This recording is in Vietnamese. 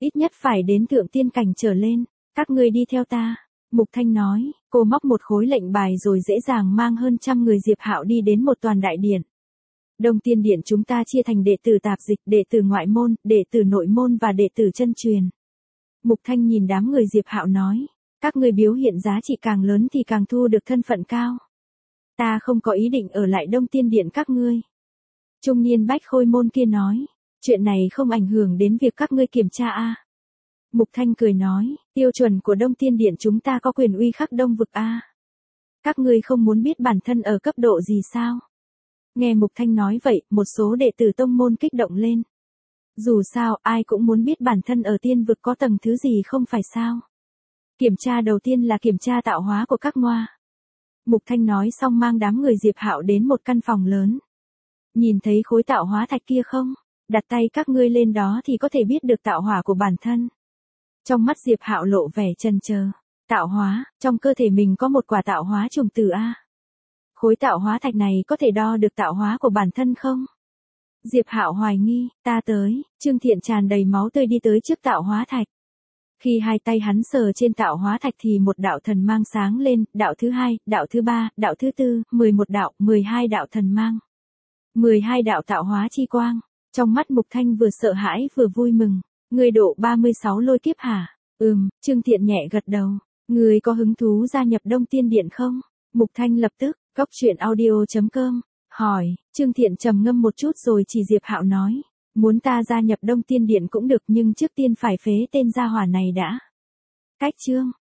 Ít nhất phải đến thượng tiên cảnh trở lên, các ngươi đi theo ta. Mục Thanh nói, cô móc một khối lệnh bài rồi dễ dàng mang hơn 100 người Diệp Hạo đi đến một toàn đại điện. Đông Tiên Điện chúng ta chia thành đệ tử tạp dịch, đệ tử ngoại môn, đệ tử nội môn và đệ tử chân truyền. Mục Thanh nhìn đám người Diệp Hạo nói, các ngươi biểu hiện giá trị càng lớn thì càng thu được thân phận cao. Ta không có ý định ở lại Đông Tiên Điện các ngươi. Trung niên bách khôi môn kia nói, chuyện này không ảnh hưởng đến việc các ngươi kiểm tra a. Mục Thanh cười nói, tiêu chuẩn của Đông Tiên Điện chúng ta có quyền uy khắp Đông vực a. Các ngươi không muốn biết bản thân ở cấp độ gì sao? Nghe Mục Thanh nói vậy, một số đệ tử tông môn kích động lên. Dù sao, ai cũng muốn biết bản thân ở tiên vực có tầng thứ gì không phải sao? Kiểm tra đầu tiên là kiểm tra tạo hóa của các ngoa. Mục Thanh nói xong mang đám người Diệp Hạo đến một căn phòng lớn. Nhìn thấy khối tạo hóa thạch kia không? Đặt tay các ngươi lên đó thì có thể biết được tạo hỏa của bản thân. Trong mắt Diệp Hạo lộ vẻ chần chờ. Tạo hóa, trong cơ thể mình có một quả tạo hóa trùng tử a. Khối tạo hóa thạch này có thể đo được tạo hóa của bản thân không? Diệp Hạo hoài nghi, ta tới, Trương Thiện tràn đầy máu tươi đi tới trước tạo hóa thạch. Khi hai tay hắn sờ trên tạo hóa thạch thì một đạo thần mang sáng lên, đạo thứ hai, đạo thứ ba, đạo thứ tư, 11 đạo, 12 đạo thần mang. 12 đạo tạo hóa chi quang. Trong mắt Mục Thanh vừa sợ hãi vừa vui mừng. Người độ 36 lôi kiếp hả? Trương Thiện nhẹ gật đầu. Người có hứng thú gia nhập Đông Tiên Điện không? Mục Thanh lập tức, goctruyện.audio.com, hỏi. Trương Thiện trầm ngâm một chút rồi chỉ Diệp Hạo nói. Muốn ta gia nhập Đông Tiên Điện cũng được nhưng trước tiên phải phế tên gia hỏa này đã. Cách chương.